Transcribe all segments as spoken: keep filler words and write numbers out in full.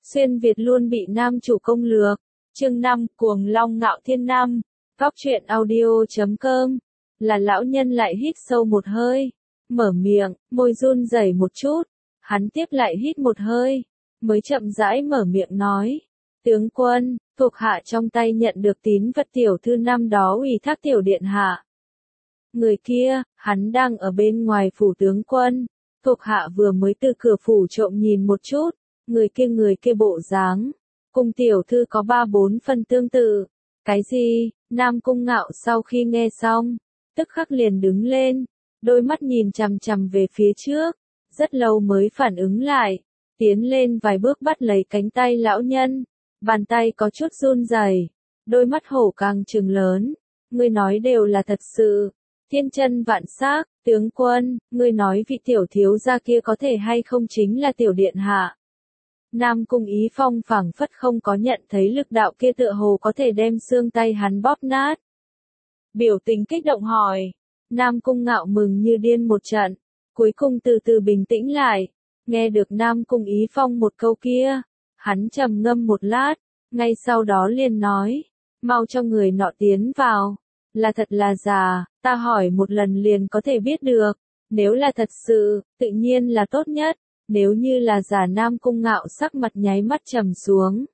Xuyên Việt luôn bị nam chủ công lược. Chương năm, Cuồng Long Ngạo Thiên Nam. Góc truyện audio chấm com. Là lão nhân lại hít sâu một hơi. Mở miệng, môi run rẩy một chút. Hắn tiếp lại hít một hơi. Mới chậm rãi mở miệng nói. Tướng quân, thuộc hạ trong tay nhận được tín vật tiểu thư năm đó ủy thác tiểu điện hạ. Người kia, hắn đang ở bên ngoài phủ tướng quân. Thuộc hạ vừa mới từ cửa phủ trộm nhìn một chút. Người kia người kia bộ dáng, cùng tiểu thư có ba bốn phần tương tự. Cái gì? Nam Cung Ngạo sau khi nghe xong, tức khắc liền đứng lên, đôi mắt nhìn chằm chằm về phía trước, rất lâu mới phản ứng lại, tiến lên vài bước bắt lấy cánh tay lão nhân, bàn tay có chút run rẩy, đôi mắt hổ càng trừng lớn. Ngươi nói đều là thật sự. Thiên chân vạn xác, tướng quân, ngươi nói vị tiểu thiếu gia kia có thể hay không chính là tiểu điện hạ. Nam Cung Ý Phong phảng phất không có nhận thấy lực đạo kia tựa hồ có thể đem xương tay hắn bóp nát. Biểu tình kích động hỏi. Nam Cung Ngạo mừng như điên một trận, cuối cùng từ từ bình tĩnh lại. Nghe được Nam Cung Ý Phong một câu kia, hắn trầm ngâm một lát, ngay sau đó liền nói, mau cho người nọ tiến vào. Là thật là giả, ta hỏi một lần liền có thể biết được. Nếu là thật sự, tự nhiên là tốt nhất. Nếu như là giả, Nam Cung Ngạo sắc mặt nháy mắt trầm xuống.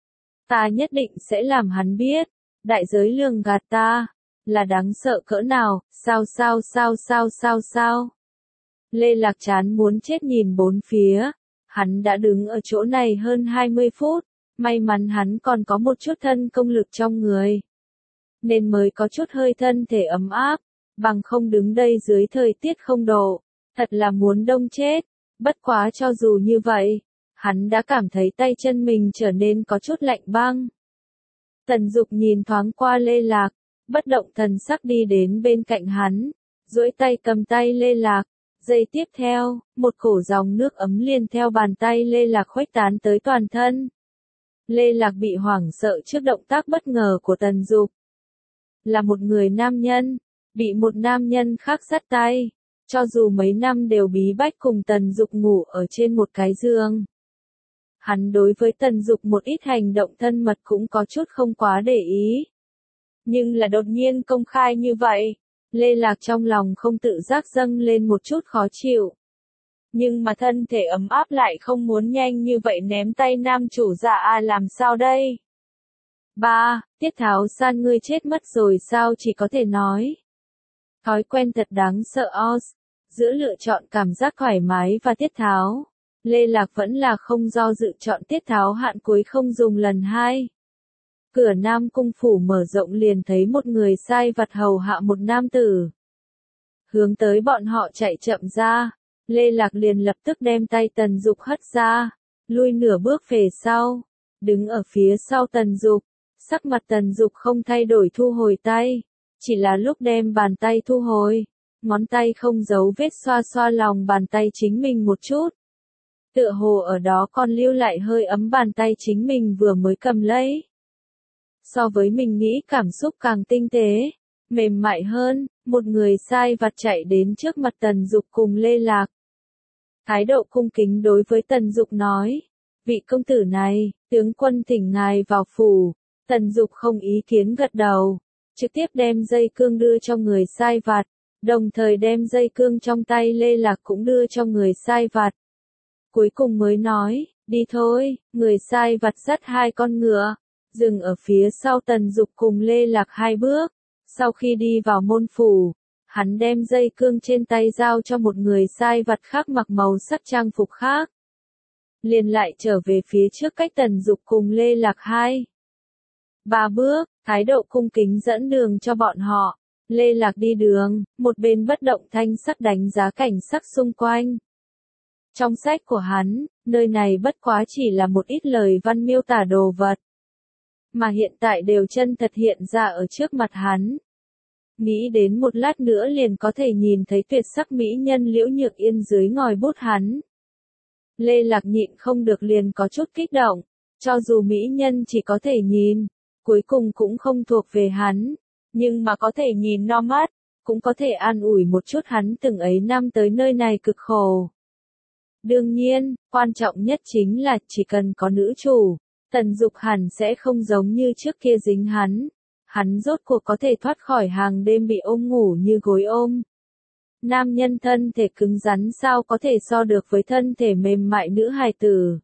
Ta nhất định sẽ làm hắn biết, đại giới lường gạt ta, là đáng sợ cỡ nào, sao sao sao sao sao sao. Lê Lạc chán muốn chết nhìn bốn phía, hắn đã đứng ở chỗ này hơn hai mươi phút, may mắn hắn còn có một chút thân công lực trong người. Nên mới có chút hơi thân thể ấm áp, bằng không đứng đây dưới thời tiết không độ, thật là muốn đông chết. Bất quá cho dù như vậy, hắn đã cảm thấy tay chân mình trở nên có chút lạnh băng. Tần Dục nhìn thoáng qua Lê Lạc, bất động thần sắc đi đến bên cạnh hắn, duỗi tay cầm tay Lê Lạc. Giây tiếp theo, một cổ dòng nước ấm liền theo bàn tay Lê Lạc khuếch tán tới toàn thân. Lê Lạc bị hoảng sợ trước động tác bất ngờ của Tần Dục. Là một người nam nhân, bị một nam nhân khác dắt tay. Cho dù mấy năm đều bí bách cùng Tần Dục ngủ ở trên một cái giường. Hắn đối với Tần Dục một ít hành động thân mật cũng có chút không quá để ý. Nhưng là đột nhiên công khai như vậy, Lê Lạc trong lòng không tự giác dâng lên một chút khó chịu. Nhưng mà thân thể ấm áp lại không muốn nhanh như vậy ném tay nam chủ dạ à, làm sao đây? Ba, Tiết Tháo San ngươi chết mất rồi sao chỉ có thể nói. Thói quen thật đáng sợ os. Giữa lựa chọn cảm giác thoải mái và Tiết Tháo, Lê Lạc vẫn là không do dự chọn Tiết Tháo hạn cuối không dùng lần hai. Cửa Nam Cung phủ mở rộng liền thấy một người sai vặt hầu hạ một nam tử. Hướng tới bọn họ chạy chậm ra, Lê Lạc liền lập tức đem tay Tần Dục hất ra, lui nửa bước về sau, đứng ở phía sau Tần Dục, sắc mặt Tần Dục không thay đổi thu hồi tay, chỉ là lúc đem bàn tay thu hồi. Ngón tay không giấu vết xoa xoa lòng bàn tay chính mình một chút. Tựa hồ ở đó còn lưu lại hơi ấm bàn tay chính mình vừa mới cầm lấy. So với mình nghĩ cảm xúc càng tinh tế, mềm mại hơn, một người sai vặt chạy đến trước mặt Tần Dục cùng Lê Lạc. Thái độ cung kính đối với Tần Dục nói, vị công tử này, tướng quân thỉnh ngài vào phủ. Tần Dục không ý kiến gật đầu, trực tiếp đem dây cương đưa cho người sai vặt. Đồng thời đem dây cương trong tay Lê Lạc cũng đưa cho người sai vặt. Cuối cùng mới nói, đi thôi, người sai vặt dắt hai con ngựa, dừng ở phía sau Tần Dục cùng Lê Lạc hai bước. Sau khi đi vào môn phủ, hắn đem dây cương trên tay giao cho một người sai vặt khác mặc màu sắc trang phục khác. Liền lại trở về phía trước cách Tần Dục cùng Lê Lạc hai. Ba bước, thái độ cung kính dẫn đường cho bọn họ. Lê Lạc đi đường, một bên bất động thanh sắc đánh giá cảnh sắc xung quanh. Trong sách của hắn, nơi này bất quá chỉ là một ít lời văn miêu tả đồ vật. Mà hiện tại đều chân thật hiện ra ở trước mặt hắn. Nghĩ đến một lát nữa liền có thể nhìn thấy tuyệt sắc mỹ nhân Liễu Nhược Yên dưới ngòi bút hắn. Lê Lạc nhịn không được liền có chút kích động, cho dù mỹ nhân chỉ có thể nhìn, cuối cùng cũng không thuộc về hắn. Nhưng mà có thể nhìn no mắt, cũng có thể an ủi một chút hắn từng ấy năm tới nơi này cực khổ. Đương nhiên, quan trọng nhất chính là chỉ cần có nữ chủ, Tần Dục hẳn sẽ không giống như trước kia dính hắn. Hắn rốt cuộc có thể thoát khỏi hàng đêm bị ôm ngủ như gối ôm. Nam nhân thân thể cứng rắn sao có thể so được với thân thể mềm mại nữ hài tử.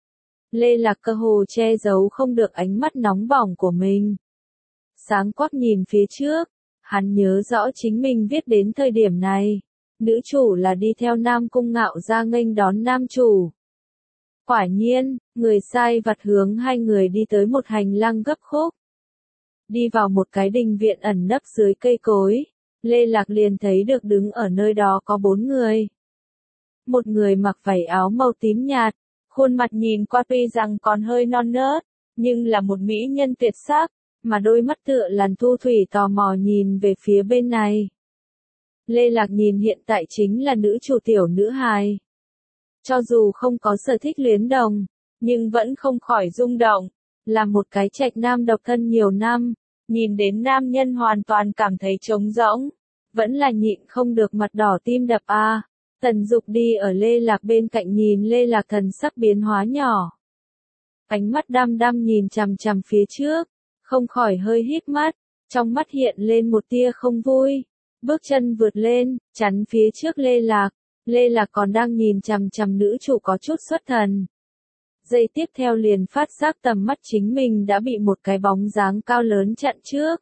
Lê Lạc cơ hồ che giấu không được ánh mắt nóng bỏng của mình. Sáng quắc nhìn phía trước, hắn nhớ rõ chính mình viết đến thời điểm này. Nữ chủ là đi theo Nam Cung Ngạo ra nghênh đón nam chủ. Quả nhiên, người sai vặt hướng hai người đi tới một hành lang gấp khúc. Đi vào một cái đình viện ẩn nấp dưới cây cối, Lê Lạc liền thấy được đứng ở nơi đó có bốn người. Một người mặc váy áo màu tím nhạt, khuôn mặt nhìn qua tuy rằng còn hơi non nớt, nhưng là một mỹ nhân tuyệt sắc, mà đôi mắt tựa làn thu thủy tò mò nhìn về phía bên này. Lê Lạc nhìn hiện tại chính là nữ chủ tiểu nữ hài. Cho dù không có sở thích luyến đồng, nhưng vẫn không khỏi rung động, là một cái trạch nam độc thân nhiều năm, nhìn đến nam nhân hoàn toàn cảm thấy trống rỗng, vẫn là nhịn không được mặt đỏ tim đập a. À. Tần Dục đi ở Lê Lạc bên cạnh nhìn Lê Lạc thần sắc biến hóa nhỏ. Ánh mắt đăm đăm nhìn chằm chằm phía trước, không khỏi hơi híp mắt, trong mắt hiện lên một tia không vui. Bước chân vượt lên, chắn phía trước Lê Lạc. Lê Lạc còn đang nhìn chằm chằm nữ chủ có chút xuất thần. Giây tiếp theo liền phát giác tầm mắt chính mình đã bị một cái bóng dáng cao lớn chặn trước.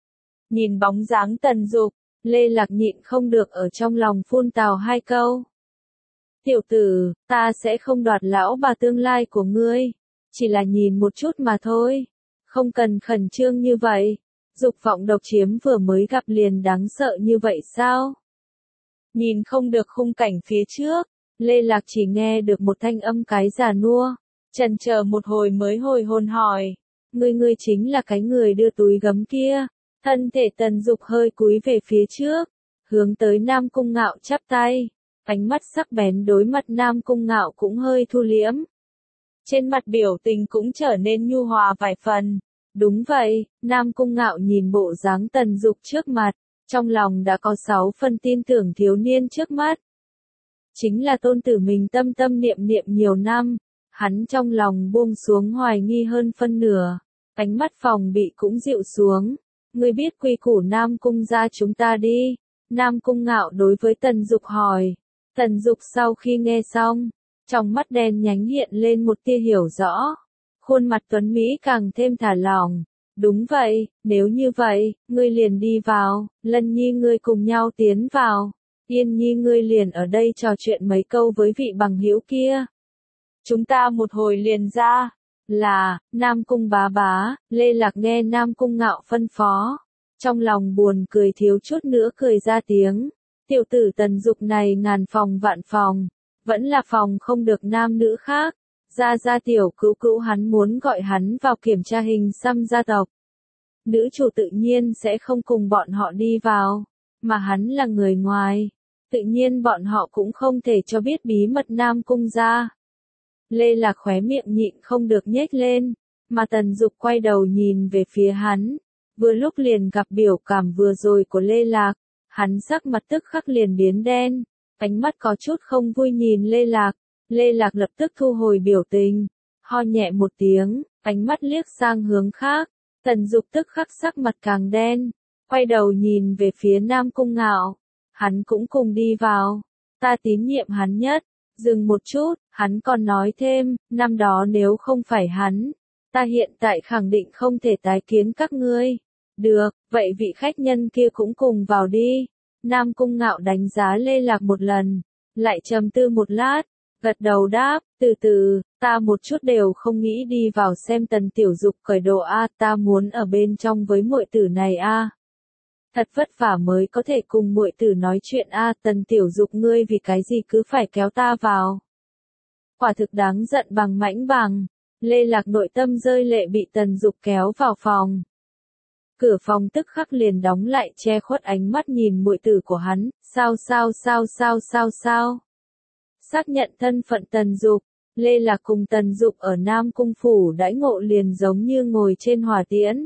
Nhìn bóng dáng Tần Dục, Lê Lạc nhịn không được ở trong lòng phun tào hai câu. Tiểu tử, ta sẽ không đoạt lão bà tương lai của ngươi, chỉ là nhìn một chút mà thôi, không cần khẩn trương như vậy. Dục vọng độc chiếm vừa mới gặp liền đáng sợ như vậy sao? Nhìn không được khung cảnh phía trước, Lê Lạc chỉ nghe được một thanh âm cái già nua, chần chờ một hồi mới hồi hồn hỏi, ngươi ngươi chính là cái người đưa túi gấm kia. Thân thể Tần Dục hơi cúi về phía trước, hướng tới Nam Cung Ngạo chắp tay, ánh mắt sắc bén đối mặt Nam Cung Ngạo cũng hơi thu liễm. Trên mặt biểu tình cũng trở nên nhu hòa vài phần. Đúng vậy, Nam Cung Ngạo nhìn bộ dáng Tần Dục trước mặt, trong lòng đã có sáu phần tin tưởng thiếu niên trước mắt. Chính là tôn tử mình tâm tâm niệm niệm nhiều năm, hắn trong lòng buông xuống hoài nghi hơn phân nửa, ánh mắt phòng bị cũng dịu xuống. Ngươi biết quy củ Nam Cung gia chúng ta đi. Nam Cung Ngạo đối với Tần Dục hỏi. Tần Dục sau khi nghe xong, trong mắt đen nhánh hiện lên một tia hiểu rõ. Khuôn mặt tuấn Mỹ càng thêm thả lỏng. Đúng vậy, nếu như vậy, ngươi liền đi vào, Lân Nhi ngươi cùng nhau tiến vào. Yên Nhi ngươi liền ở đây trò chuyện mấy câu với vị bằng hữu kia. Chúng ta một hồi liền ra. Là, Nam Cung bá bá. Lê Lạc nghe Nam Cung Ngạo phân phó. Trong lòng buồn cười thiếu chút nữa cười ra tiếng. Tiểu tử Tần Dục này ngàn phòng vạn phòng. Vẫn là phòng không được nam nữ khác. Gia Gia tiểu cữu cữu hắn muốn gọi hắn vào kiểm tra hình xăm gia tộc. Nữ chủ tự nhiên sẽ không cùng bọn họ đi vào. Mà hắn là người ngoài. Tự nhiên bọn họ cũng không thể cho biết bí mật Nam Cung gia. Lê Lạc khóe miệng nhịn không được nhếch lên, mà Tần Dục quay đầu nhìn về phía hắn, vừa lúc liền gặp biểu cảm vừa rồi của Lê Lạc, hắn sắc mặt tức khắc liền biến đen, ánh mắt có chút không vui nhìn Lê Lạc, Lê Lạc lập tức thu hồi biểu tình, ho nhẹ một tiếng, ánh mắt liếc sang hướng khác, Tần Dục tức khắc sắc mặt càng đen, quay đầu nhìn về phía Nam Cung Ngạo, hắn cũng cùng đi vào, ta tín nhiệm hắn nhất. Dừng một chút, hắn còn nói thêm, năm đó nếu không phải hắn, ta hiện tại khẳng định không thể tái kiến các ngươi. Được, vậy vị khách nhân kia cũng cùng vào đi. Nam Cung Ngạo đánh giá Lê Lạc một lần, lại trầm tư một lát, gật đầu đáp, từ từ, ta một chút đều không nghĩ đi vào xem Tần Tiểu Dục cởi đồ a, ta muốn ở bên trong với muội tử này a. Thật vất vả mới có thể cùng muội tử nói chuyện a, à, Tần Tiểu Dục ngươi vì cái gì cứ phải kéo ta vào. Quả thực đáng giận bằng mãnh bằng. Lê Lạc nội tâm rơi lệ bị Tần Dục kéo vào phòng. Cửa phòng tức khắc liền đóng lại che khuất ánh mắt nhìn muội tử của hắn, sao sao sao sao sao sao. Xác nhận thân phận Tần Dục, Lê Lạc cùng Tần Dục ở Nam Cung phủ đãi ngộ liền giống như ngồi trên hỏa tiễn.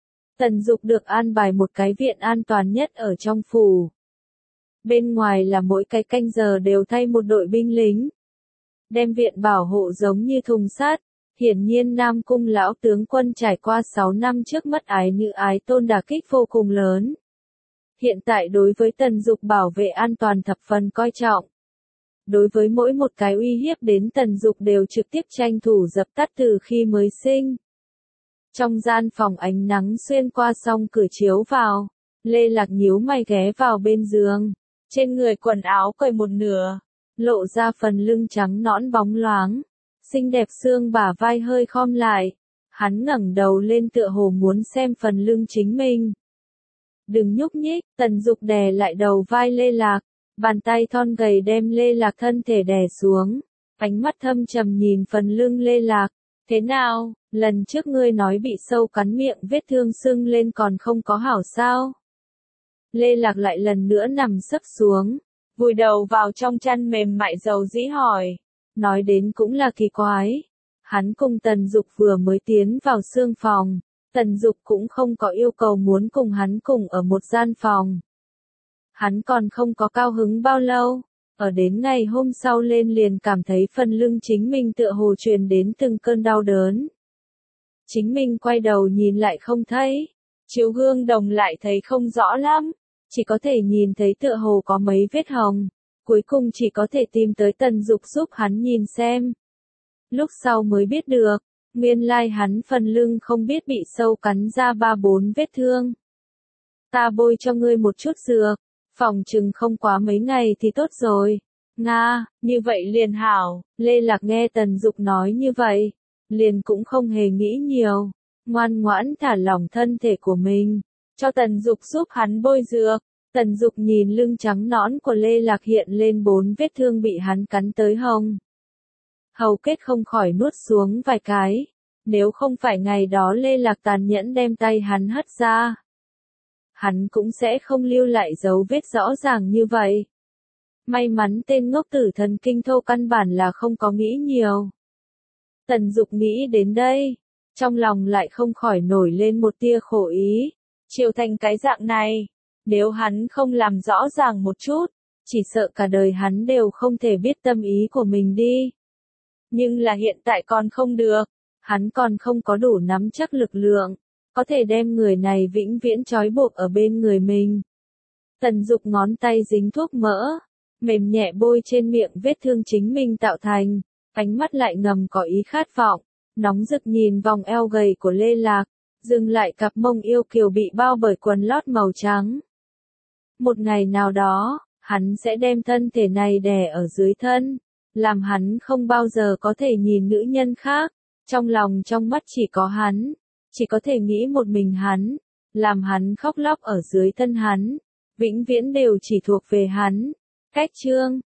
Tần Dục được an bài một cái viện an toàn nhất ở trong phủ. Bên ngoài là mỗi cái canh giờ đều thay một đội binh lính. đem viện bảo hộ giống như thùng sắt. Hiển nhiên Nam Cung lão tướng quân trải qua sáu năm trước mất ái nữ ái tôn đả kích vô cùng lớn. Hiện tại đối với Tần Dục bảo vệ an toàn thập phần coi trọng. Đối với mỗi một cái uy hiếp đến Tần Dục đều trực tiếp tranh thủ dập tắt từ khi mới sinh. Trong gian phòng ánh nắng xuyên qua song cửa chiếu vào, Lê Lạc nhíu mày ghé vào bên giường, trên người quần áo cởi một nửa, lộ ra phần lưng trắng nõn bóng loáng, xinh đẹp xương bả vai hơi khom lại, hắn ngẩng đầu lên tựa hồ muốn xem phần lưng chính mình. Đừng nhúc nhích, Tần Dục đè lại đầu vai Lê Lạc, bàn tay thon gầy đem Lê Lạc thân thể đè xuống, ánh mắt thâm trầm nhìn phần lưng Lê Lạc, thế nào, lần trước ngươi nói bị sâu cắn miệng vết thương sưng lên còn không có hảo sao? Lê Lạc lại lần nữa nằm sấp xuống, vùi đầu vào trong chăn mềm mại dầu dĩ hỏi, nói đến cũng là kỳ quái. Hắn cùng Tần Dục vừa mới tiến vào xương phòng, Tần Dục cũng không có yêu cầu muốn cùng hắn cùng ở một gian phòng. Hắn còn không có cao hứng bao lâu, ở đến ngày hôm sau lên liền cảm thấy phần lưng chính mình tựa hồ truyền đến từng cơn đau đớn. Chính mình quay đầu nhìn lại không thấy, chiếu gương đồng lại thấy không rõ lắm, chỉ có thể nhìn thấy tựa hồ có mấy vết hồng, cuối cùng chỉ có thể tìm tới Tần Dục giúp hắn nhìn xem. Lúc sau mới biết được, nguyên lai hắn phần lưng không biết bị sâu cắn ra ba bốn vết thương. Ta bôi cho ngươi một chút dược, phòng chừng không quá mấy ngày thì tốt rồi. Nga, như vậy liền hảo, Lê Lạc nghe Tần Dục nói như vậy, liền cũng không hề nghĩ nhiều, ngoan ngoãn thả lỏng thân thể của mình, cho Tần Dục giúp hắn bôi dược. Tần Dục nhìn lưng trắng nõn của Lê Lạc hiện lên bốn vết thương bị hắn cắn tới hông. Hầu kết không khỏi nuốt xuống vài cái, nếu không phải ngày đó Lê Lạc tàn nhẫn đem tay hắn hất ra, hắn cũng sẽ không lưu lại dấu vết rõ ràng như vậy. May mắn tên ngốc tử thần kinh thô căn bản là không có nghĩ nhiều. Tần Dục nghĩ đến đây, trong lòng lại không khỏi nổi lên một tia khổ ý, chiều thành cái dạng này, nếu hắn không làm rõ ràng một chút, chỉ sợ cả đời hắn đều không thể biết tâm ý của mình đi. Nhưng là hiện tại còn không được, hắn còn không có đủ nắm chắc lực lượng, có thể đem người này vĩnh viễn trói buộc ở bên người mình. Tần Dục ngón tay dính thuốc mỡ, mềm nhẹ bôi trên miệng vết thương chính mình tạo thành, ánh mắt lại ngầm có ý khát vọng, nóng rực nhìn vòng eo gầy của Lê Lạc, dừng lại cặp mông yêu kiều bị bao bởi quần lót màu trắng. Một ngày nào đó, hắn sẽ đem thân thể này đè ở dưới thân, làm hắn không bao giờ có thể nhìn nữ nhân khác, trong lòng trong mắt chỉ có hắn, chỉ có thể nghĩ một mình hắn, làm hắn khóc lóc ở dưới thân hắn, vĩnh viễn đều chỉ thuộc về hắn. Cách chương